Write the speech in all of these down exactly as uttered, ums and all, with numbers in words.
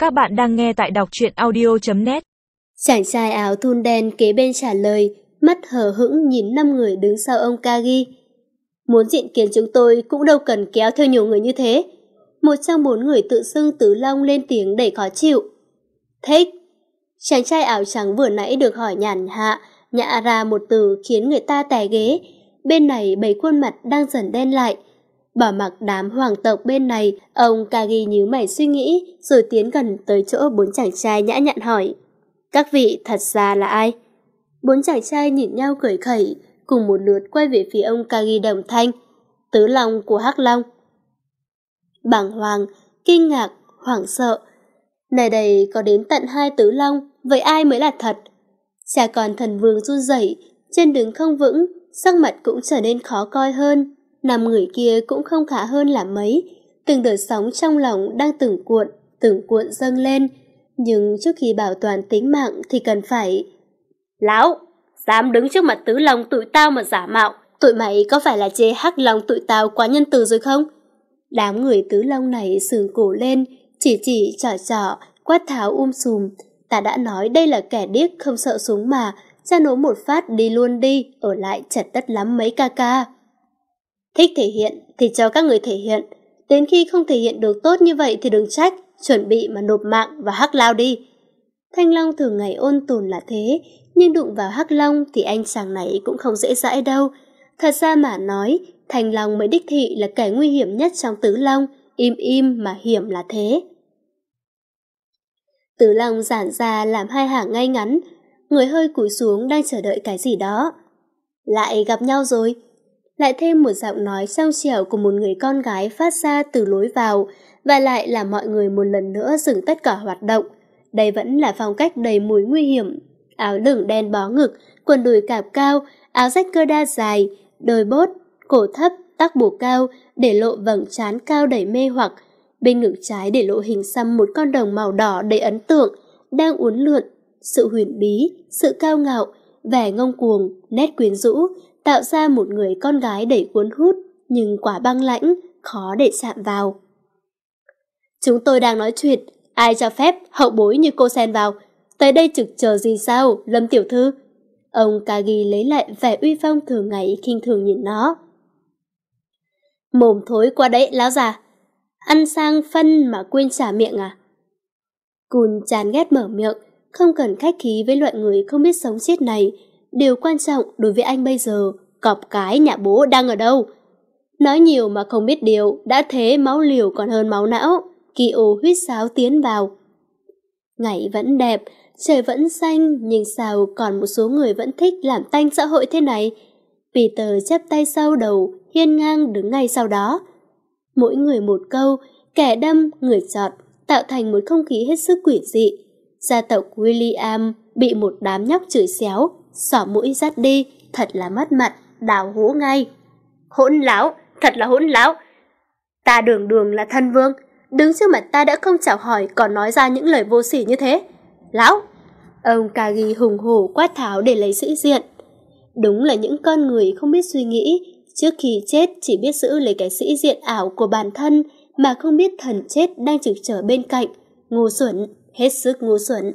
Các bạn đang nghe tại đọc truyện audio chấm net. Chàng trai áo thun đen kế bên trả lời, mắt hờ hững nhìn năm người đứng sau ông Kagi. Muốn diện kiến chúng tôi cũng đâu cần kéo theo nhiều người như thế. Một trong bốn người tự xưng Tứ Long lên tiếng đầy khó chịu. Thích. Chàng trai áo trắng vừa nãy được hỏi nhàn hạ, nhả ra một từ khiến người ta tè ghế. Bên này bảy khuôn mặt đang dần đen lại. Bỏ mặc đám hoàng tộc bên này, ông Kagi nhíu mày suy nghĩ, rồi tiến gần tới chỗ bốn chàng trai nhã nhặn hỏi. Các vị thật ra là ai? Bốn chàng trai nhìn nhau cười khẩy, cùng một lượt quay về phía ông Kagi đồng thanh. Tứ Long của Hắc Long. Bàng hoàng, kinh ngạc, hoảng sợ. Này đây có đến tận hai Tứ Long, vậy ai mới là thật? Cha con thần vương run rẩy, chân đứng không vững, sắc mặt cũng trở nên khó coi hơn. Năm người kia cũng không khá hơn là mấy, từng đợt sóng trong lòng đang từng cuộn, từng cuộn dâng lên. Nhưng trước khi bảo toàn tính mạng thì cần phải... Lão, dám đứng trước mặt Tứ Long tụi tao mà giả mạo, tụi mày có phải là chê Hắc Long tụi tao quá nhân từ rồi không? Đám người Tứ Long này sườn cổ lên, chỉ chỉ trỏ trỏ, quát tháo um sùm. Ta đã nói đây là kẻ điếc không sợ súng mà, cha nổ một phát đi luôn đi, ở lại chật tất lắm mấy ca ca. Thích thể hiện thì cho các người thể hiện, đến khi không thể hiện được tốt như vậy thì đừng trách, chuẩn bị mà nộp mạng và Hắc Lao đi. Thanh Long thường ngày ôn tồn là thế, nhưng đụng vào Hắc Long thì anh chàng này cũng không dễ dãi đâu. Thật ra mà nói, Thanh Long mới đích thị là kẻ nguy hiểm nhất trong Tứ Long, im im mà hiểm là thế. Tứ Long giãn ra làm hai hàng ngay ngắn, người hơi cúi xuống đang chờ đợi cái gì đó. Lại gặp nhau rồi. Lại thêm một giọng nói trong trẻo của một người con gái phát ra từ lối vào, và lại là mọi người một lần nữa dừng tất cả hoạt động. Đây vẫn là phong cách đầy mùi nguy hiểm. Áo lửng đen bó ngực, quần đùi cạp cao, áo rách cơ đa dài, đôi bốt, cổ thấp, tóc bù cao, để lộ vầng trán cao đầy mê hoặc. Bên ngực trái để lộ hình xăm một con đồng màu đỏ đầy ấn tượng, đang uốn lượn. Sự huyền bí, sự cao ngạo, vẻ ngông cuồng, nét quyến rũ, tạo ra một người con gái đầy cuốn hút, nhưng quá băng lãnh, khó để chạm vào. Chúng tôi đang nói chuyện, ai cho phép hậu bối như cô xen vào? Tới đây trực chờ gì sao, Lâm tiểu thư? Ông Kagi lấy lại vẻ uy phong thường ngày khinh thường nhìn nó. Mồm thối qua đấy, láo già. Ăn sang phân mà quên trả miệng à? Cùn chán ghét mở miệng, không cần khách khí với loại người không biết sống chết này. Điều quan trọng đối với anh bây giờ, cọp cái nhà bố đang ở đâu? Nói nhiều mà không biết điều, đã thế máu liều còn hơn máu não. Kỳ ô huýt sáo tiến vào. Ngày vẫn đẹp, trời vẫn xanh, nhưng sao còn một số người vẫn thích làm tanh xã hội thế này? Peter chắp tay sau đầu, hiên ngang đứng ngay sau đó. Mỗi người một câu, kẻ đâm, người chọt, tạo thành một không khí hết sức quỷ dị. Gia tộc William bị một đám nhóc chửi xéo, xỏ mũi dắt đi, thật là mất mặt, đào hố ngay. Hỗn láo, thật là hỗn láo. Ta đường đường là thân vương, đứng trước mặt ta đã không chào hỏi còn nói ra những lời vô sỉ như thế. Lão! Ông Kagi hùng hổ quát tháo để lấy sĩ diện. Đúng là những con người không biết suy nghĩ, trước khi chết chỉ biết giữ lấy cái sĩ diện ảo của bản thân mà không biết thần chết đang trực trở bên cạnh. Ngu xuẩn, hết sức ngu xuẩn.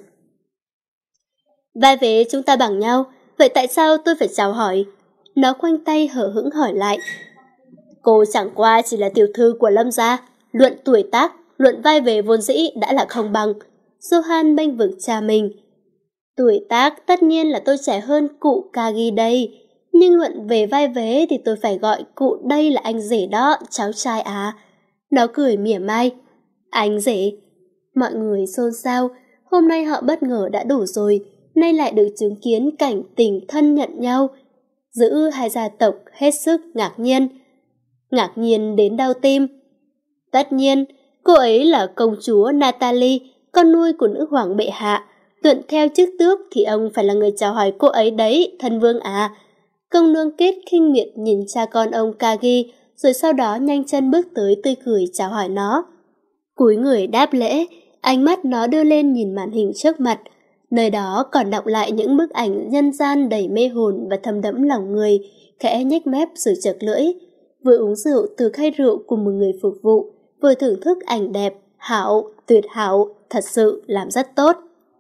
Vai vế chúng ta bằng nhau, vậy tại sao tôi phải chào hỏi? Nó khoanh tay hở hững hỏi lại. Cô chẳng qua chỉ là tiểu thư của Lâm gia, luận tuổi tác, luận vai vế vốn dĩ đã là không bằng. Johan bênh vực cha mình. Tuổi tác tất nhiên là tôi trẻ hơn cụ Kagi đây, nhưng luận về vai vế thì tôi phải gọi cụ đây là anh rể đó, cháu trai à. Nó cười mỉa mai. Anh rể. Mọi người xôn xao, hôm nay họ bất ngờ đã đủ rồi, nay lại được chứng kiến cảnh tình thân nhận nhau. Giữ hai gia tộc hết sức ngạc nhiên. Ngạc nhiên đến đau tim. Tất nhiên, cô ấy là công chúa Natalie, con nuôi của nữ hoàng bệ hạ. Tuận theo chức tước thì ông phải là người chào hỏi cô ấy đấy, thân vương à. Công nương Kết khinh miệt nhìn cha con ông Kagi, rồi sau đó nhanh chân bước tới tươi cười chào hỏi nó. Cúi người đáp lễ, ánh mắt nó đưa lên nhìn màn hình trước mặt. Nơi đó còn đọng lại những bức ảnh nhân gian đầy mê hồn và thấm đẫm lòng người, khẽ nhếch mép rồi chật lưỡi. Vừa uống rượu từ khay rượu của một người phục vụ, vừa thưởng thức ảnh đẹp, hảo, tuyệt hảo, thật sự làm rất tốt.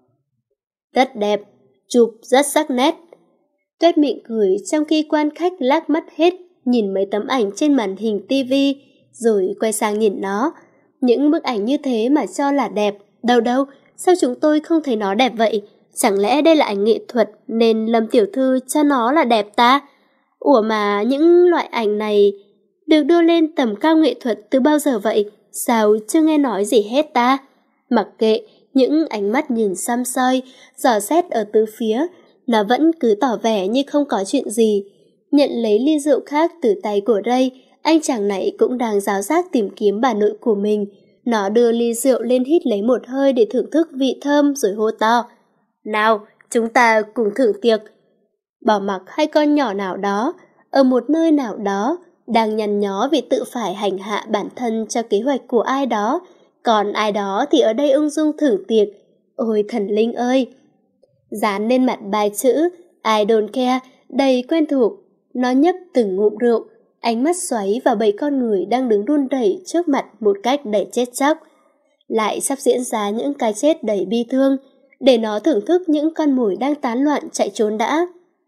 Rất đẹp, chụp rất sắc nét. Tuyết miệng cười trong khi quan khách lác mắt hết, nhìn mấy tấm ảnh trên màn hình tivi, rồi quay sang nhìn nó. Những bức ảnh như thế mà cho là đẹp, đâu đâu, sao chúng tôi không thấy nó đẹp vậy? Chẳng lẽ đây là ảnh nghệ thuật nên Lâm tiểu thư cho nó là đẹp ta? Ủa mà những loại ảnh này được đưa lên tầm cao nghệ thuật từ bao giờ vậy? Sao chưa nghe nói gì hết ta? Mặc kệ những ánh mắt nhìn xăm soi, dò xét ở tứ phía, nó vẫn cứ tỏ vẻ như không có chuyện gì. Nhận lấy ly rượu khác từ tay của Ray, anh chàng này cũng đang ráo rác tìm kiếm bà nội của mình. Nó đưa ly rượu lên hít lấy một hơi để thưởng thức vị thơm rồi hô to. Nào, chúng ta cùng thưởng tiệc. Bỏ mặc hai con nhỏ nào đó, ở một nơi nào đó, đang nhăn nhó vì tự phải hành hạ bản thân cho kế hoạch của ai đó, còn ai đó thì ở đây ung dung thưởng tiệc. Ôi thần linh ơi! Dán lên mặt bài chữ I don't care đầy quen thuộc, nó nhấp từng ngụm rượu, ánh mắt xoáy vào bảy con người đang đứng run rẩy trước mặt một cách đầy chết chóc. Lại sắp diễn ra những cái chết đầy bi thương, để nó thưởng thức những con mồi đang tán loạn chạy trốn đã.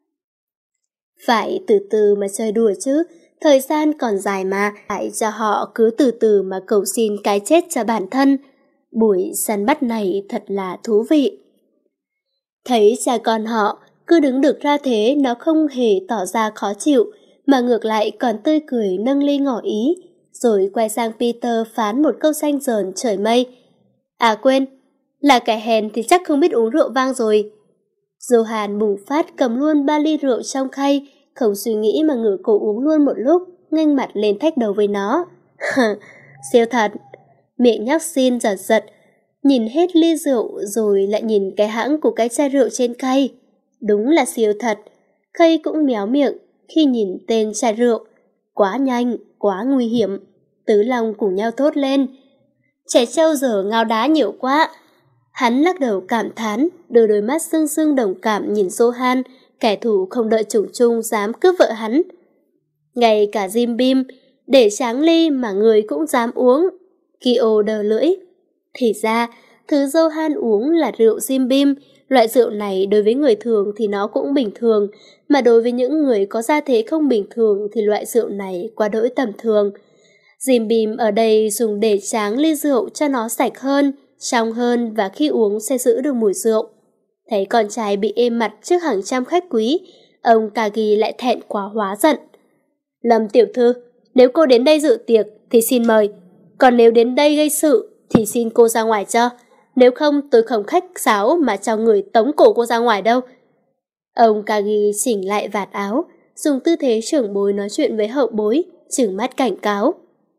Phải từ từ mà chơi đùa chứ, thời gian còn dài mà, phải cho họ cứ từ từ mà cầu xin cái chết cho bản thân. Buổi săn bắt này thật là thú vị. Thấy cha con họ cứ đứng được ra thế, nó không hề tỏ ra khó chịu, mà ngược lại còn tươi cười nâng ly ngỏ ý, rồi quay sang Peter phán một câu xanh dờn trời mây. À quên, là kẻ hèn thì chắc không biết uống rượu vang rồi. Johan bùng phát cầm luôn ba ly rượu trong khay, không suy nghĩ mà ngửa cổ uống luôn một lúc, nghênh mặt lên thách đầu với nó. Siêu thật. Miệng nhóc xin giật giật, nhìn hết ly rượu rồi lại nhìn cái hãng của cái chai rượu trên khay. Đúng là siêu thật. Khay cũng méo miệng khi nhìn tên chai rượu. Quá nhanh, quá nguy hiểm. Tứ Long cùng nhau thốt lên. Trẻ trâu giờ ngao đá nhiều quá. Hắn lắc đầu cảm thán, đưa đôi mắt sưng sưng đồng cảm nhìn Johan, kẻ thù không đợi chủng chung dám cướp vợ hắn. Ngay cả Jim Beam, để tráng ly mà người cũng dám uống. Kyo đờ lưỡi. Thì ra, thứ Johan uống là rượu Jim Beam. Loại rượu này đối với người thường thì nó cũng bình thường, mà đối với những người có gia thế không bình thường thì loại rượu này quá đỗi tầm thường. Jim Beam ở đây dùng để tráng ly rượu cho nó sạch hơn, trong hơn và khi uống sẽ giữ được mùi rượu. Thấy con trai bị êm mặt trước hàng trăm khách quý, ông Kagi lại thẹn quá hóa giận. Lâm tiểu thư, nếu cô đến đây dự tiệc thì xin mời, còn nếu đến đây gây sự thì xin cô ra ngoài cho, nếu không tôi không khách sáo mà cho người tống cổ cô ra ngoài đâu. Ông Kagi chỉnh lại vạt áo, dùng tư thế trưởng bối nói chuyện với hậu bối, trừng mắt cảnh cáo.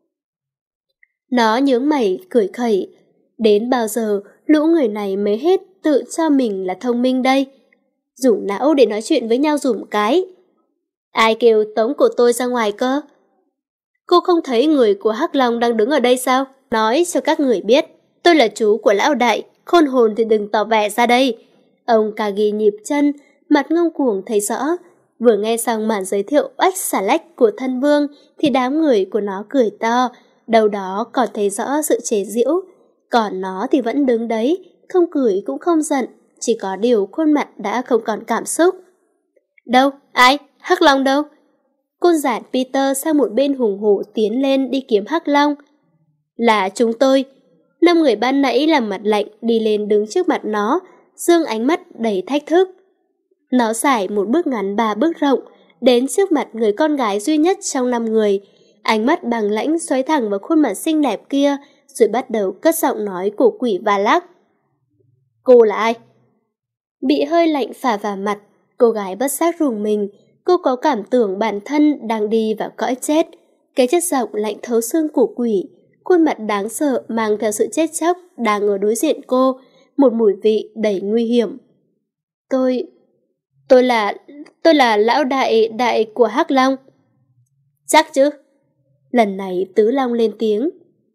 Nó nhướng mày, cười khẩy. Đến bao giờ lũ người này mới hết tự cho mình là thông minh đây? Dùng não để nói chuyện với nhau dùm cái. Ai kêu tống của tôi ra ngoài cơ? Cô không thấy người của Hắc Long đang đứng ở đây sao? Nói cho các người biết, tôi là chú của lão đại, khôn hồn thì đừng tỏ vẻ ra đây. Ông Kagi nhịp chân, mặt ngông cuồng thấy rõ. Vừa nghe xong màn giới thiệu oách xà lách của thân vương thì đám người của nó cười to, đầu đó còn thấy rõ sự chế giễu. Còn nó thì vẫn đứng đấy, không cười cũng không giận, chỉ có điều khuôn mặt đã không còn cảm xúc. Đâu? Ai? Hắc Long đâu? Côn giản Peter sang một bên hùng hổ tiến lên đi kiếm Hắc Long. Là chúng tôi. Năm người ban nãy làm mặt lạnh đi lên đứng trước mặt nó, dương ánh mắt đầy thách thức. Nó xài một bước ngắn ba bước rộng, đến trước mặt người con gái duy nhất trong năm người. Ánh mắt bằng lãnh xoáy thẳng vào khuôn mặt xinh đẹp kia, rồi bắt đầu cất giọng nói của quỷ Valak. Cô là ai? Bị hơi lạnh phả vào mặt, cô gái bất giác rùng mình. Cô có cảm tưởng bản thân đang đi vào cõi chết. Cái chất giọng lạnh thấu xương của quỷ, khuôn mặt đáng sợ mang theo sự chết chóc đang ở đối diện cô, một mùi vị đầy nguy hiểm. Tôi... Tôi là... Tôi là lão đại đại của Hắc Long. Chắc chứ? Lần này Tứ Long lên tiếng.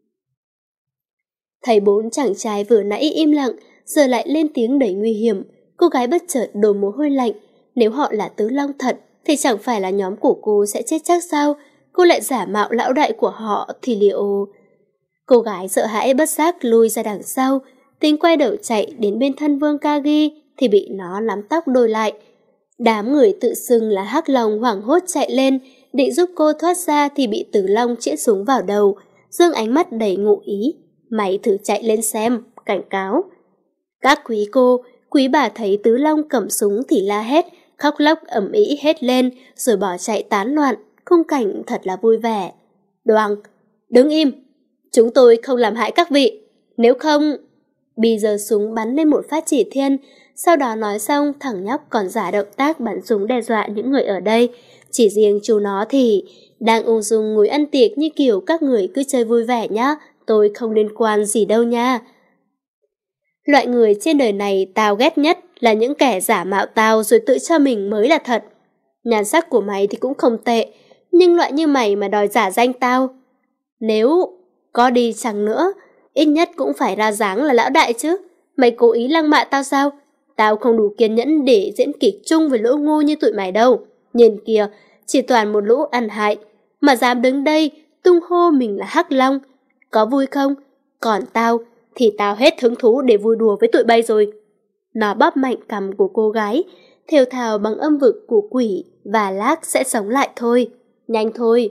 Thấy bốn chàng trai vừa nãy im lặng, giờ lại lên tiếng đầy nguy hiểm. Cô gái bất chợt đổ mồ hôi lạnh. Nếu họ là Tứ Long thật, thì chẳng phải là nhóm của cô sẽ chết chắc sao? Cô lại giả mạo lão đại của họ thì liệu... Cô gái sợ hãi bất giác lùi ra đằng sau, tính quay đầu chạy đến bên thân Vương Kagi thì bị nó nắm tóc đôi lại. Đám người tự xưng là Hắc Long hoảng hốt chạy lên, định giúp cô thoát ra thì bị Tử Long chĩa súng vào đầu, dương ánh mắt đầy ngụ ý. Mày thử chạy lên xem, cảnh cáo. Các quý cô, quý bà thấy Tứ Long cầm súng thì la hét, khóc lóc ầm ĩ hết lên, rồi bỏ chạy tán loạn, khung cảnh thật là vui vẻ. Đoàng, đứng im, chúng tôi không làm hại các vị, nếu không... Bì giơ súng bắn lên một phát chỉ thiên, sau đó nói xong thằng nhóc còn giả động tác bắn súng đe dọa những người ở đây. Chỉ riêng chú nó thì đang ung dung ngồi ăn tiệc như kiểu các người cứ chơi vui vẻ nhá, tôi không liên quan gì đâu nha. Loại người trên đời này tao ghét nhất là những kẻ giả mạo tao rồi tự cho mình mới là thật. Nhan sắc của mày thì cũng không tệ, nhưng loại như mày mà đòi giả danh tao, nếu có đi chăng nữa, ít nhất cũng phải ra dáng là lão đại chứ. Mày cố ý lăng mạ tao sao? Tao không đủ kiên nhẫn để diễn kịch chung với lũ ngu như tụi mày đâu. Nhìn kìa, chỉ toàn một lũ ăn hại, mà dám đứng đây tung hô mình là Hắc Long. Có vui không? Còn tao thì tao hết hứng thú để vui đùa với tụi bay rồi. Nó bóp mạnh cằm của cô gái, thều thào bằng âm vực của quỷ, và lát sẽ sống lại thôi. Nhanh thôi.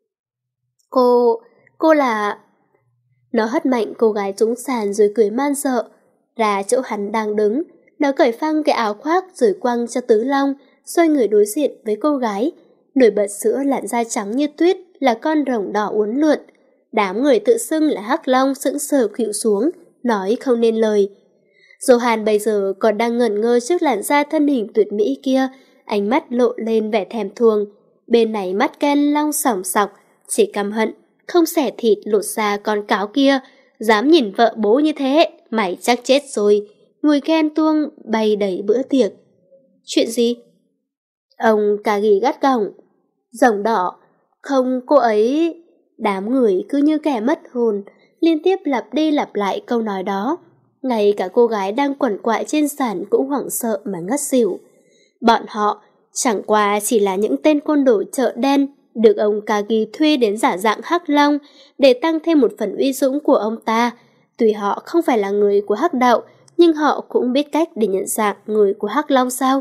Cô... cô là... Nó hất mạnh cô gái trúng sàn rồi cười man sợ. Ra chỗ hắn đang đứng, nó cởi phăng cái áo khoác rồi quăng cho Tứ Long, xoay người đối diện với cô gái. Nổi bật sữa làn da trắng như tuyết là con rồng đỏ uốn lượn. Đám người tự xưng là Hắc Long sững sờ khuỵu xuống, nói không nên lời. Johan bây giờ còn đang ngẩn ngơ trước làn da thân hình tuyệt mỹ kia, ánh mắt lộ lên vẻ thèm thuồng. Bên này mắt Ken long sòng sọc, chỉ căm hận, không xẻ thịt lột da con cáo kia. Dám nhìn vợ bố như thế, mày chắc chết rồi. Mùi ghen tuông bay đầy bữa tiệc. Chuyện gì? Ông Kagi gắt gỏng. Rồng đỏ. Không, cô ấy... Đám người cứ như kẻ mất hồn, liên tiếp lặp đi lặp lại câu nói đó. Ngay cả cô gái đang quằn quại trên sàn cũng hoảng sợ mà ngất xỉu. Bọn họ chẳng qua chỉ là những tên côn đồ chợ đen được ông Kagi thuê đến giả dạng Hắc Long để tăng thêm một phần uy dũng của ông ta. Tuy họ không phải là người của Hắc đạo, nhưng họ cũng biết cách để nhận dạng người của Hắc Long sao?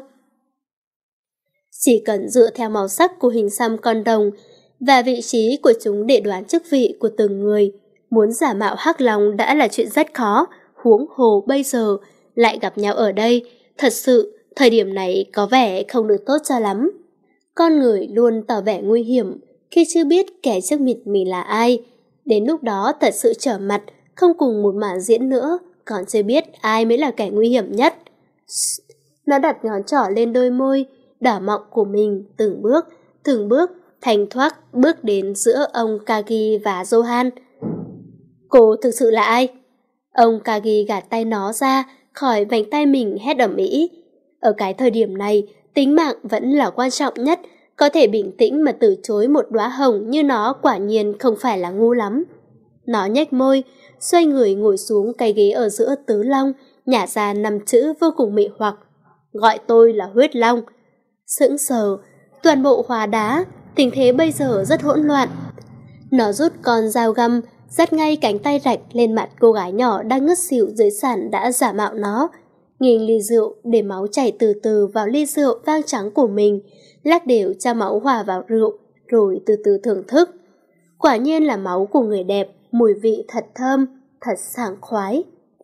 Chỉ cần dựa theo màu sắc của hình xăm con đồng và vị trí của chúng để đoán chức vị của từng người. Muốn giả mạo Hắc Long đã là chuyện rất khó, huống hồ bây giờ lại gặp nhau ở đây. Thật sự, thời điểm này có vẻ không được tốt cho lắm. Con người luôn tỏ vẻ nguy hiểm khi chưa biết kẻ trước mặt mình là ai. Đến lúc đó thật sự trở mặt, không cùng một màn diễn nữa, còn chưa biết ai mới là kẻ nguy hiểm nhất. Nó đặt ngón trỏ lên đôi môi đỏ mọng của mình, từng bước, từng bước, thanh thoát bước đến giữa ông Kagi và Johan. Cô thực sự là ai? Ông Kagi gạt tay nó ra khỏi vành tay mình, hét ầm ĩ. Ở cái thời điểm này, tính mạng vẫn là quan trọng nhất. Có thể bình tĩnh mà từ chối một đóa hồng như nó quả nhiên không phải là ngu lắm. Nó nhếch môi, xoay người ngồi xuống cái ghế ở giữa Tứ Long, nhả ra năm chữ vô cùng mị hoặc. Gọi tôi là Huyết Long. Sững sờ, toàn bộ hóa đá, tình thế bây giờ rất hỗn loạn. Nó rút con dao găm, dắt ngay cánh tay rạch lên mặt cô gái nhỏ đang ngất xỉu dưới sàn đã giả mạo nó. Nghiêng ly rượu để máu chảy từ từ vào ly rượu vang trắng của mình, lắc đều cho máu hòa vào rượu, rồi từ từ thưởng thức. Quả nhiên là máu của người đẹp, mùi vị thật thơm, thật sảng khoái.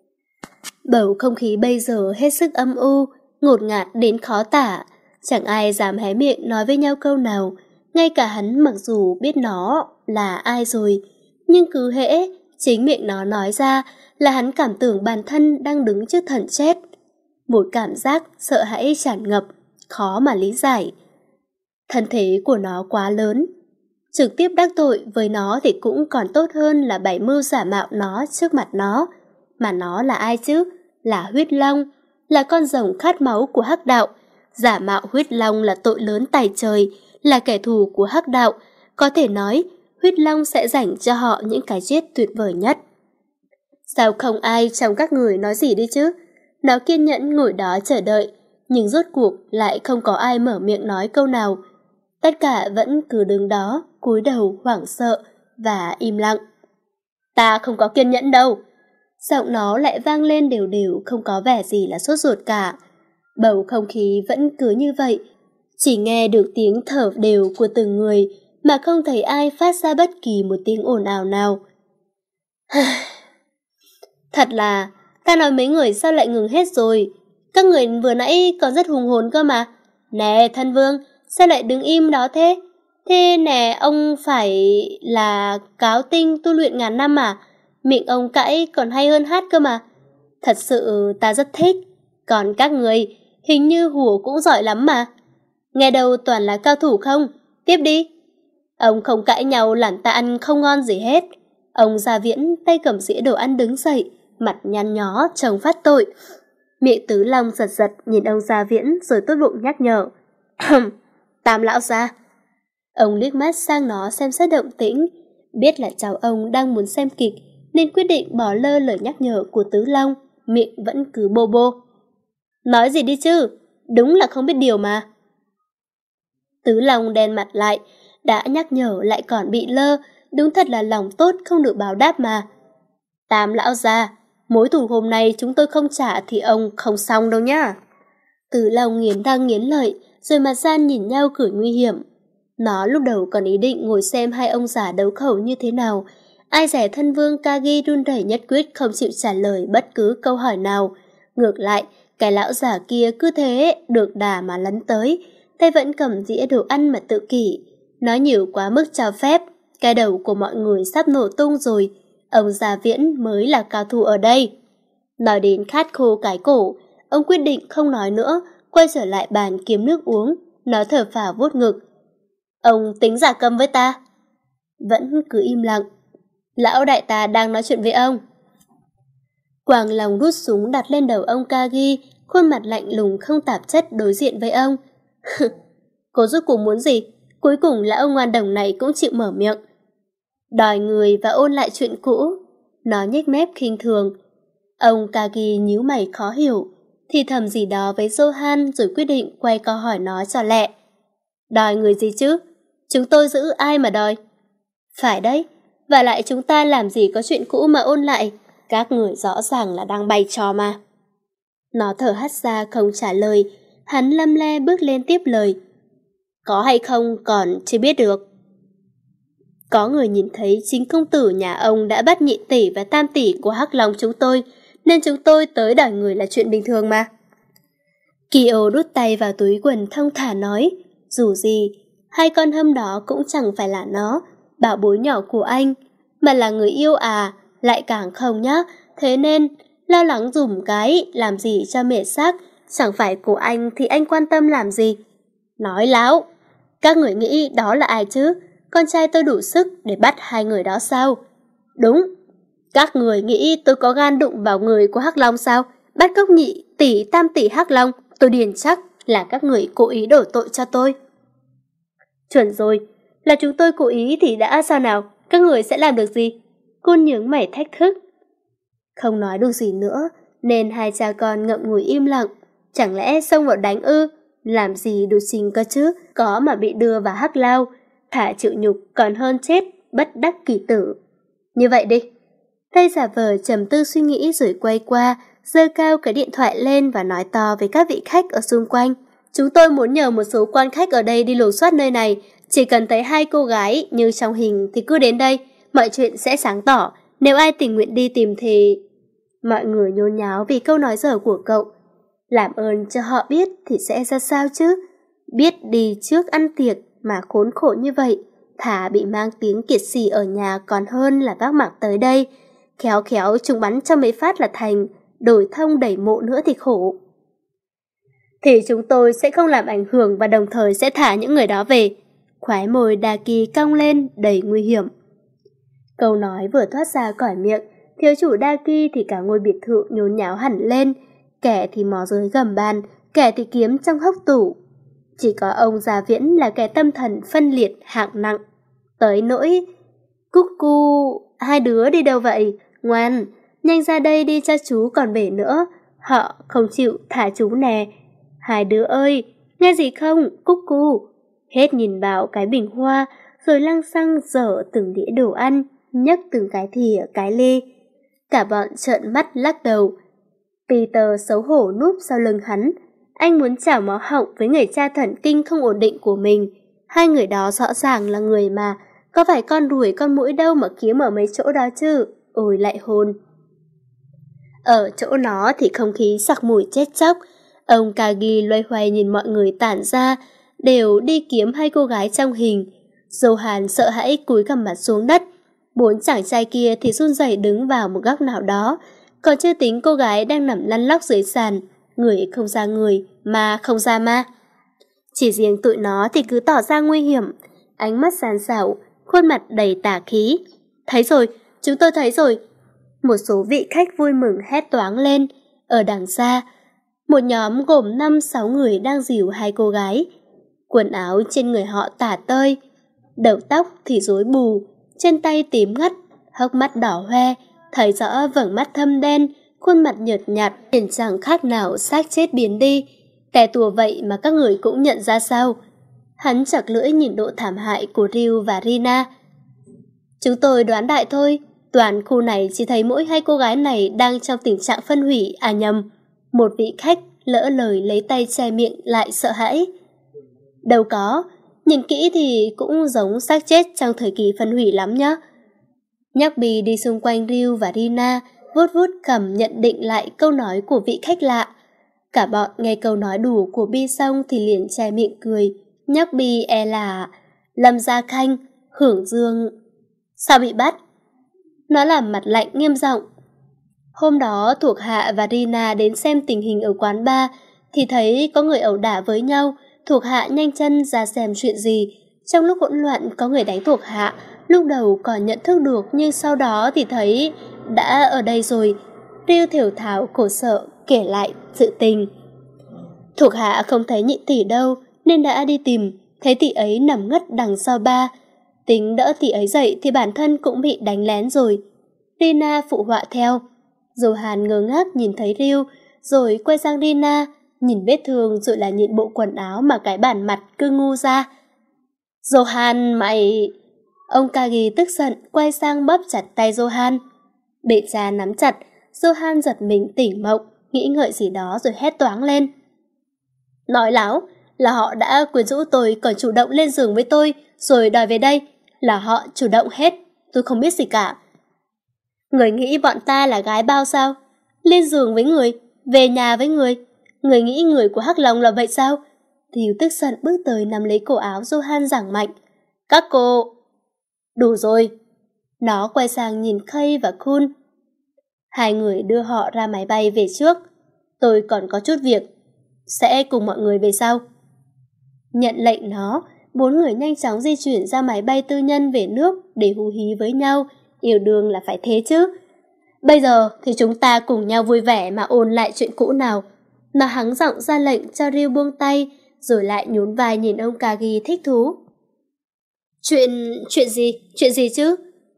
Bầu không khí bây giờ hết sức âm u, ngột ngạt đến khó tả. Chẳng ai dám hé miệng nói với nhau câu nào. Ngay cả hắn mặc dù biết nó là ai rồi, nhưng cứ hễ chính miệng nó nói ra là hắn cảm tưởng bản thân đang đứng trước thần chết. Một cảm giác sợ hãi tràn ngập, khó mà lý giải. Thân thế của nó quá lớn, trực tiếp đắc tội với nó thì cũng còn tốt hơn là bày mưu giả mạo nó trước mặt nó. Mà nó là ai chứ? Là Huyết Long, là con rồng khát máu của Hắc đạo. Giả mạo Huyết Long là tội lớn tày trời, là kẻ thù của Hắc đạo. Có thể nói, Huyết Long sẽ dành cho họ những cái chết tuyệt vời nhất. Sao không ai trong các người nói gì đi chứ? Nó kiên nhẫn ngồi đó chờ đợi, nhưng rốt cuộc lại không có ai mở miệng nói câu nào. Tất cả vẫn cứ đứng đó, cúi đầu hoảng sợ và im lặng. Ta không có kiên nhẫn đâu. Giọng nó lại vang lên đều đều, không có vẻ gì là sốt ruột cả. Bầu không khí vẫn cứ như vậy, chỉ nghe được tiếng thở đều của từng người mà không thấy ai phát ra bất kỳ một tiếng ồn ào nào. Thật là, ta nói mấy người sao lại ngừng hết rồi? Các người vừa nãy còn rất hùng hồn cơ mà. Nè thân vương, sao lại đứng im đó thế? Thế nè, ông phải là cáo tinh tu luyện ngàn năm à? Miệng ông cãi còn hay hơn hát cơ mà. Thật sự ta rất thích. Còn các người, hình như hùa cũng giỏi lắm mà. Nghe đâu toàn là cao thủ không? Tiếp đi. Ông không cãi nhau làm ta ăn không ngon gì hết. Ông Gia Viễn tay cầm dĩa đồ ăn đứng dậy, mặt nhăn nhó trông phát tội. Miệng Tứ Long giật giật nhìn ông Gia Viễn rồi tốt bụng nhắc nhở. Tam lão gia. Ông liếc mắt sang nó xem xét động tĩnh, biết là cháu ông đang muốn xem kịch nên quyết định bỏ lơ lời nhắc nhở của Tứ Long, miệng vẫn cứ bô bô. Nói gì đi chứ, đúng là không biết điều mà. Tứ Long đen mặt lại, đã nhắc nhở lại còn bị lơ, đúng thật là lòng tốt không được báo đáp mà. Tam lão gia, mối thù hôm nay chúng tôi không trả thì ông không xong đâu nhá. Tứ Long nghiến răng nghiến lợi, rồi mặt gian nhìn nhau cười nguy hiểm. Nó lúc đầu còn ý định ngồi xem hai ông già đấu khẩu như thế nào. Ai dè thân vương Kagi run rẩy nhất quyết không chịu trả lời bất cứ câu hỏi nào. Ngược lại, cái lão già kia cứ thế được đà mà lấn tới, tay vẫn cầm dĩa đồ ăn mà tự kỷ. Nói nhiều quá mức cho phép, cái đầu của mọi người sắp nổ tung rồi. Ông Gia Viễn mới là cao thủ ở đây. Nói đến khát khô cái cổ, ông quyết định không nói nữa, quay trở lại bàn kiếm nước uống. Nó thở phào vuốt ngực. Ông tính giả câm với ta? Vẫn cứ im lặng. Lão đại ta đang nói chuyện với ông. Quàng lòng rút súng đặt lên đầu ông Kagi, khuôn mặt lạnh lùng không tạp chất đối diện với ông. Cô rốt cuộc muốn gì? Cuối cùng lão ngoan đồng này cũng chịu mở miệng. Đòi người và ôn lại chuyện cũ. Nó nhếch mép khinh thường. Ông Kagi nhíu mày khó hiểu, thì thầm gì đó với Johan rồi quyết định quay câu hỏi nó cho lẹ. Đòi người gì chứ? Chúng tôi giữ ai mà đòi? Phải đấy, và lại chúng ta làm gì có chuyện cũ mà ôn lại, các người rõ ràng là đang bày trò mà. Nó thở hắt ra không trả lời, hắn lăm le bước lên tiếp lời. Có hay không còn chưa biết được. Có người nhìn thấy chính công tử nhà ông đã bắt nhị tỷ và tam tỷ của Hắc Long chúng tôi, nên chúng tôi tới đòi người là chuyện bình thường mà. Kiyo đút tay vào túi quần thong thả nói, dù gì, hai con hâm đó cũng chẳng phải là nó, bảo bối nhỏ của anh, mà là người yêu à, lại càng không nhá, thế nên lo lắng dùm cái, làm gì cho mệt xác, chẳng phải của anh thì anh quan tâm làm gì. Nói láo, các người nghĩ đó là ai chứ? Con trai tôi đủ sức để bắt hai người đó sao? Đúng, các người nghĩ tôi có gan đụng vào người của Hắc Long sao? Bắt cóc nhị tỷ tam tỷ Hắc Long, tôi điền chắc là các người cố ý đổ tội cho tôi. Chuẩn rồi, là chúng tôi cố ý thì đã sao nào? Các người sẽ làm được gì? Côn nhướng mày thách thức. Không nói được gì nữa, nên hai cha con ngậm ngùi im lặng. Chẳng lẽ xông vào đánh ư? Làm gì đủ trình cơ chứ? Có mà bị đưa vào hắc lao, thả chịu nhục còn hơn chết, bất đắc kỳ tử. Như vậy đi. Tay giả vờ trầm tư suy nghĩ rồi quay qua, giơ cao cái điện thoại lên và nói to với các vị khách ở xung quanh. Chúng tôi muốn nhờ một số quan khách ở đây đi lục soát nơi này. Chỉ cần thấy hai cô gái như trong hình thì cứ đến đây, mọi chuyện sẽ sáng tỏ. Nếu ai tình nguyện đi tìm thì... Mọi người nhốn nháo vì câu nói dở của cậu. Làm ơn cho họ biết thì sẽ ra sao chứ? Biết đi trước ăn tiệc mà khốn khổ như vậy, thà bị mang tiếng kiệt sỉ ở nhà còn hơn là vác mặc tới đây. Khéo khéo chúng bắn cho mấy phát là thành, đổi thông đẩy mộ nữa thì khổ. Thì chúng tôi sẽ không làm ảnh hưởng và đồng thời sẽ thả những người đó về. Khóe môi Đa Kỳ cong lên đầy nguy hiểm. Câu nói vừa thoát ra khỏi miệng, thiếu chủ Đa Kỳ thì cả ngôi biệt thự nhốn nháo hẳn lên. Kẻ thì mò dưới gầm bàn, kẻ thì kiếm trong hốc tủ. Chỉ có ông Gia Viễn là kẻ tâm thần phân liệt hạng nặng. Tới nỗi... Cúc cu, hai đứa đi đâu vậy? Ngoan, nhanh ra đây đi cho chú còn bể nữa. Họ không chịu thả chú nè. Hai đứa ơi, nghe gì không? Cúc cu. Hết nhìn vào cái bình hoa, rồi lăng xăng dở từng đĩa đồ ăn. nhấc từng cái thìa cái ly. Cả bọn trợn mắt lắc đầu. Peter xấu hổ núp sau lưng hắn. Anh muốn chảo máu họng với người cha thần kinh không ổn định của mình. Hai người đó rõ ràng là người mà, có phải con ruồi con muỗi đâu mà kiếm ở mấy chỗ đó chứ. Ôi lại hôn. Ở chỗ nó thì không khí sặc mùi chết chóc. Ông Kagi loay hoay nhìn mọi người tản ra, đều đi kiếm hai cô gái trong hình. Johan sợ hãi cúi gằm mặt xuống đất. Bốn chàng trai kia thì run rẩy đứng vào một góc nào đó, còn chưa tính cô gái đang nằm lăn lóc dưới sàn, người không ra người, ma không ra ma. Chỉ riêng tụi nó thì cứ tỏ ra nguy hiểm, ánh mắt sàn sảo, khuôn mặt đầy tà khí. Thấy rồi, chúng tôi thấy rồi. Một số vị khách vui mừng hét toáng lên. Ở đằng xa, một nhóm gồm năm sáu người đang dìu hai cô gái. Quần áo trên người họ tả tơi, đầu tóc thì rối bù, trên tay tím ngắt, hốc mắt đỏ hoe, thấy rõ vầng mắt thâm đen, khuôn mặt nhợt nhạt, nhìn chẳng khác nào xác chết biến đi. Tè tùa vậy mà các người cũng nhận ra sao? Hắn chặt lưỡi nhìn độ thảm hại của Ryu và Rina. Chúng tôi đoán đại thôi, toàn khu này chỉ thấy mỗi hai cô gái này đang trong tình trạng phân hủy, à nhầm. Một vị khách lỡ lời lấy tay che miệng lại sợ hãi. Đâu có, nhìn kỹ thì cũng giống xác chết trong thời kỳ phân hủy lắm nhá. Nhóc Bì đi xung quanh Ryu và Rina, vuốt vuốt cằm nhận định lại câu nói của vị khách lạ. Cả bọn nghe câu nói đủ của Bi xong thì liền che miệng cười. Nhóc Bi e là Lâm Gia Khanh, Hưởng Dương. Sao bị bắt? Nó làm mặt lạnh nghiêm giọng. Hôm đó thuộc hạ và Rina đến xem tình hình ở quán bar thì thấy có người ẩu đả với nhau. Thuộc hạ nhanh chân ra xem chuyện gì. Trong lúc hỗn loạn có người đánh thuộc hạ. Lúc đầu còn nhận thức được nhưng sau đó thì thấy đã ở đây rồi. Ryu thều thào khổ sở kể lại sự tình. Thuộc hạ không thấy nhị tỷ đâu nên đã đi tìm, thấy tỷ ấy nằm ngất đằng sau ba. Tính đỡ tỷ ấy dậy thì bản thân cũng bị đánh lén rồi. Rina phụ họa theo. Johan ngơ ngác nhìn thấy Ryu, rồi quay sang Rina, nhìn vết thương rồi là nhìn bộ quần áo mà cái bản mặt cứ ngu ra. Johan mày... Ông Kagi tức giận quay sang bóp chặt tay Johan. Bị cha nắm chặt, Johan giật mình tỉnh mộng, nghĩ ngợi gì đó rồi hét toáng lên. Nói láo, là họ đã quyến rũ tôi còn chủ động lên giường với tôi rồi đòi về đây. Là họ chủ động hết, tôi không biết gì cả. Người nghĩ bọn ta là gái bao sao? Lên giường với người, về nhà với người. Người nghĩ người của Hắc Long là vậy sao? Thiều tức giận bước tới nắm lấy cổ áo Johan giảng mạnh. Các cô... Đủ rồi. Nó quay sang nhìn Kay và Kun. Hai người đưa họ ra máy bay về trước. Tôi còn có chút việc. Sẽ cùng mọi người về sau. Nhận lệnh nó, bốn người nhanh chóng di chuyển ra máy bay tư nhân về nước để hú hí với nhau. Yêu đương là phải thế chứ. Bây giờ thì chúng ta cùng nhau vui vẻ mà ôn lại chuyện cũ nào. Nó hắng giọng ra lệnh cho Ryu buông tay, rồi lại nhún vai nhìn ông Kagi thích thú. Chuyện... chuyện gì? Chuyện gì chứ?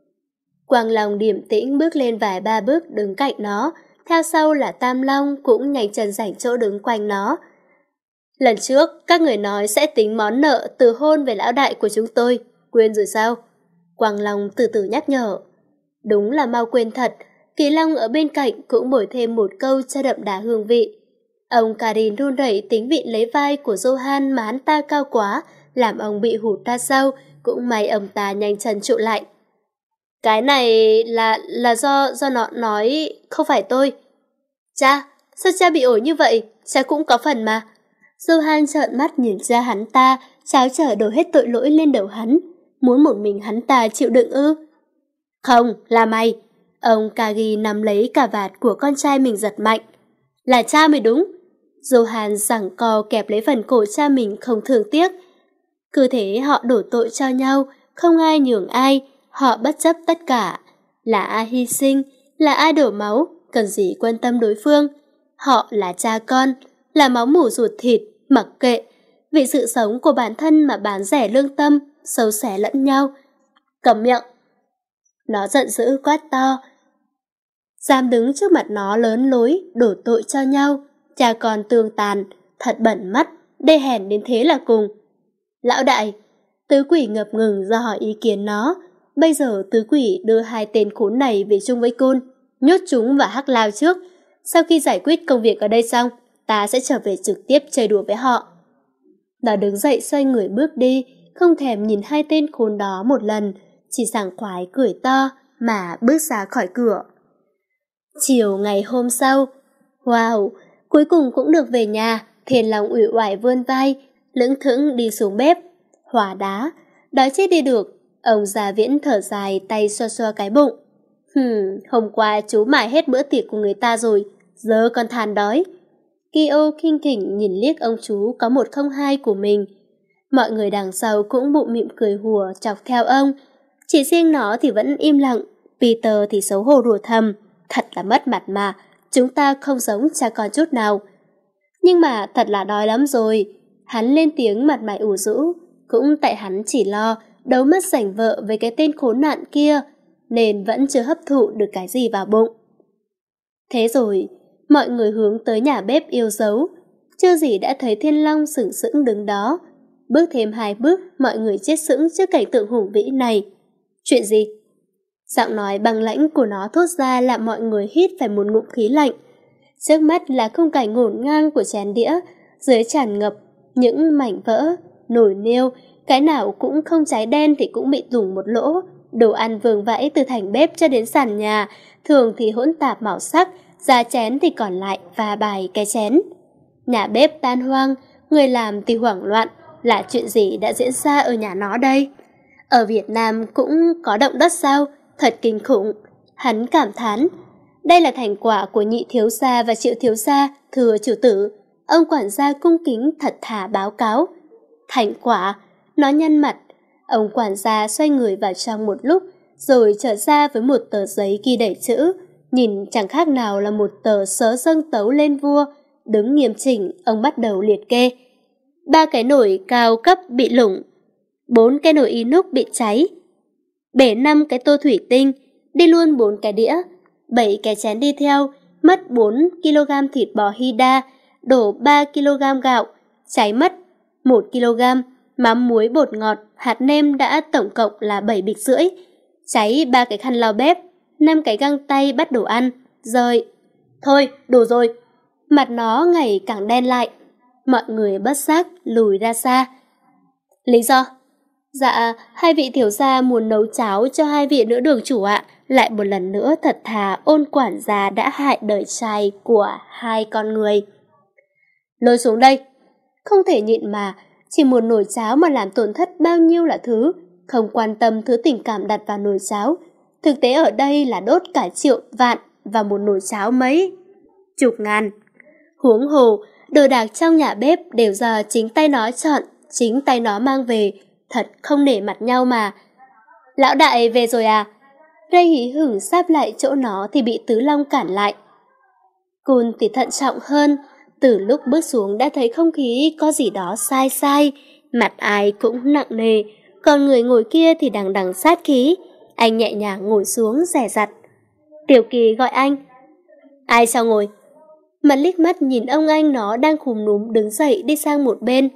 Quang Long điềm tĩnh bước lên vài ba bước đứng cạnh nó, theo sau là Tam Long cũng nhanh chân giành chỗ đứng quanh nó. Lần trước, các người nói sẽ tính món nợ từ hôn về lão đại của chúng tôi, quên rồi sao? Quang Long từ từ nhắc nhở. Đúng là mau quên thật, Kỳ Long ở bên cạnh cũng bổ thêm một câu cho đậm đà hương vị. Ông Karin run rẩy tính vịn lấy vai của Johan mà hắn ta cao quá, làm ông bị hụt ra sau, cũng may ông ta nhanh chân trụ lại. Cái này là là do do nó nói không phải tôi. Cha, sao cha bị ổi như vậy? Cha cũng có phần mà. Johan trợn mắt nhìn ra hắn ta, tráo trở đổ hết tội lỗi lên đầu hắn. Muốn một mình hắn ta chịu đựng ư? Không, là mày. Ông Kagi nắm lấy cà vạt của con trai mình giật mạnh. Là cha mới đúng. Johan giằng co kẹp lấy phần cổ cha mình không thương tiếc. Cứ thế họ đổ tội cho nhau, không ai nhường ai, họ bất chấp tất cả. Là ai hy sinh, là ai đổ máu, cần gì quan tâm đối phương. Họ là cha con, là máu mủ ruột thịt, mặc kệ. Vì sự sống của bản thân mà bán rẻ lương tâm, xấu xẻ lẫn nhau. Cầm miệng. Nó giận dữ quát to. Dám đứng trước mặt nó lớn lối, đổ tội cho nhau. Cha con tương tàn, thật bẩn mắt, đê hèn đến thế là cùng. Lão đại, tứ quỷ ngập ngừng ra hỏi ý kiến nó. Bây giờ tứ quỷ đưa hai tên khốn này về chung với Côn, nhốt chúng vào hắc lao trước. Sau khi giải quyết công việc ở đây xong, ta sẽ trở về trực tiếp chơi đùa với họ. Nó đứng dậy xoay người bước đi, không thèm nhìn hai tên khốn đó một lần, chỉ sảng khoái cười to mà bước ra khỏi cửa. Chiều ngày hôm sau, wow, cuối cùng cũng được về nhà. Thiên Long uể oải vươn vai, lững thững đi xuống bếp. Hỏa đá, đói chết đi được. Ông Gia Viễn thở dài, tay xoa xoa cái bụng. Hừm, hôm qua chú mải hết bữa tiệc của người ta rồi, giờ còn than đói. Kyo khinh khỉnh nhìn liếc ông chú có một không hai của mình. Mọi người đằng sau cũng bụng mỉm cười hùa chọc theo ông. Chỉ riêng nó thì vẫn im lặng. Peter thì xấu hổ đùa thầm. Thật là mất mặt mà, chúng ta không giống cha con chút nào. Nhưng mà thật là đói lắm rồi. Hắn lên tiếng mặt mày ủ rũ. Cũng tại hắn chỉ lo đấu mất giành vợ với cái tên khốn nạn kia, nên vẫn chưa hấp thụ được cái gì vào bụng. Thế rồi, mọi người hướng tới nhà bếp yêu dấu. Chưa gì đã thấy Thiên Long sừng sững đứng đó. Bước thêm hai bước, mọi người chết sững trước cảnh tượng hùng vĩ này. Chuyện gì? Giọng nói băng lãnh của nó thốt ra làm mọi người hít phải một ngụm khí lạnh. Trước mắt là khung cảnh ngổn ngang của chén đĩa, dưới tràn ngập những mảnh vỡ, nồi niêu, cái nào cũng không cháy đen thì cũng bị thủng một lỗ. Đồ ăn vương vãi từ thành bếp cho đến sàn nhà, thường thì hỗn tạp màu sắc, giá chén thì còn lại và bài cái chén. Nhà bếp tan hoang, người làm thì hoảng loạn, là chuyện gì đã diễn ra ở nhà nó đây? Ở Việt Nam cũng có động đất sao? Thật kinh khủng. Hắn cảm thán. Đây là thành quả của nhị thiếu gia và triệu thiếu gia, thưa chủ tử. Ông quản gia cung kính thật thà báo cáo. Thành quả? Nó nhăn mặt. Ông quản gia xoay người vào trong một lúc, rồi trở ra với một tờ giấy ghi đầy chữ. Nhìn chẳng khác nào là một tờ sớ dâng tấu lên vua. Đứng nghiêm chỉnh, ông bắt đầu liệt kê. Ba cái nồi cao cấp bị lủng, bốn cái nồi inox bị cháy, bể năm cái tô thủy tinh, đi luôn bốn cái đĩa, bảy cái chén đi theo, mất bốn ki lô gam thịt bò Hida, đổ ba ki lô gam gạo, cháy mất một ki lô gam, mắm muối bột ngọt, hạt nêm đã tổng cộng là bảy bịch rưỡi, cháy ba cái khăn lau bếp, năm cái găng tay bắt đồ ăn, rơi. Thôi, đủ rồi. Mặt nó ngày càng đen lại. Mọi người bất giác lùi ra xa. Lý do? Dạ, hai vị thiếu gia muốn nấu cháo cho hai vị nữ đường chủ ạ. Lại một lần nữa thật thà ôn quản gia đã hại đời trai của hai con người. Lôi xuống đây. Không thể nhịn mà. Chỉ một nồi cháo mà làm tổn thất bao nhiêu là thứ. Không quan tâm thứ tình cảm đặt vào nồi cháo. Thực tế ở đây là đốt cả triệu vạn vào một nồi cháo mấy chục ngàn. Huống hồ, đồ đạc trong nhà bếp đều do chính tay nó chọn, chính tay nó mang về, thật không nể mặt nhau mà. Lão đại về rồi à? Ray hí hửng sáp lại chỗ nó thì bị Tứ Long cản lại. Cun thì thận trọng hơn, từ lúc bước xuống đã thấy không khí có gì đó sai sai, mặt ai cũng nặng nề, còn người ngồi kia thì đằng đằng sát khí. Anh nhẹ nhàng ngồi xuống dè dặt. Tiểu Kỳ gọi anh. Ai sao ngồi? Mặt liếc mắt nhìn ông anh nó đang khúm núm đứng dậy đi sang một bên.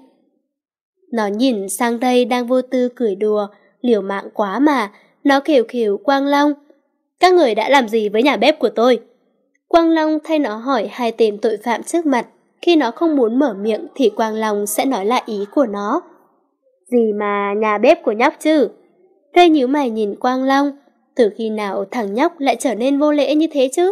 Nó nhìn sang đây đang vô tư cười đùa, liều mạng quá mà. Nó khều khều Quang Long. Các người đã làm gì với nhà bếp của tôi? Quang Long thay nó hỏi hai tên tội phạm trước mặt. Khi nó không muốn mở miệng thì Quang Long sẽ nói lại ý của nó. Gì mà nhà bếp của nhóc chứ? Ray nhíu mày nhìn Quang Long. Từ khi nào thằng nhóc lại trở nên vô lễ như thế chứ?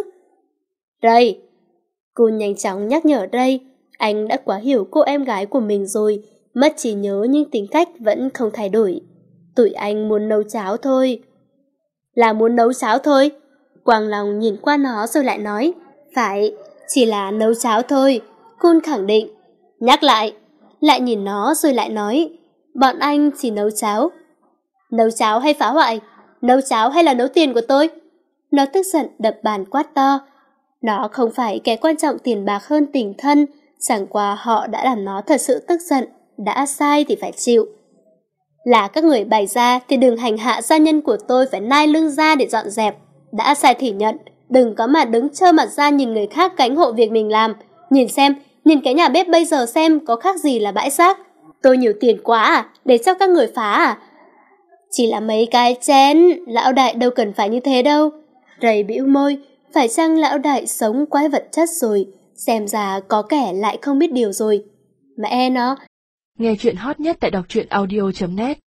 Ray! Cô nhanh chóng nhắc nhở Ray. Anh đã quá hiểu cô em gái của mình rồi. Mất trí nhớ nhưng tính cách vẫn không thay đổi. Tụi anh muốn nấu cháo thôi. Là muốn nấu cháo thôi? Quang Long nhìn qua nó rồi lại nói. Phải, chỉ là nấu cháo thôi. Cun khẳng định. Nhắc lại. Lại nhìn nó rồi lại nói. Bọn anh chỉ nấu cháo. Nấu cháo hay phá hoại? Nấu cháo hay là nấu tiền của tôi? Nó tức giận đập bàn quát to. Nó không phải kẻ quan trọng tiền bạc hơn tình thân. Chẳng qua họ đã làm nó thật sự tức giận. Đã sai thì phải chịu. Là các người bày ra thì đừng hành hạ gia nhân của tôi phải nai lưng ra để dọn dẹp. Đã sai thì nhận. Đừng có mà đứng trơ mặt ra nhìn người khác gánh hộ việc mình làm. Nhìn xem, nhìn cái nhà bếp bây giờ xem có khác gì là bãi rác. Tôi nhiều tiền quá à? Để cho các người phá à? Chỉ là mấy cái chén, lão đại đâu cần phải như thế đâu. Rầy bĩu môi, phải chăng lão đại sống quái vật chất rồi, xem ra có kẻ lại không biết điều rồi. Mẹ nó. Nghe chuyện hot nhất tại đọc truyện audio chấm net.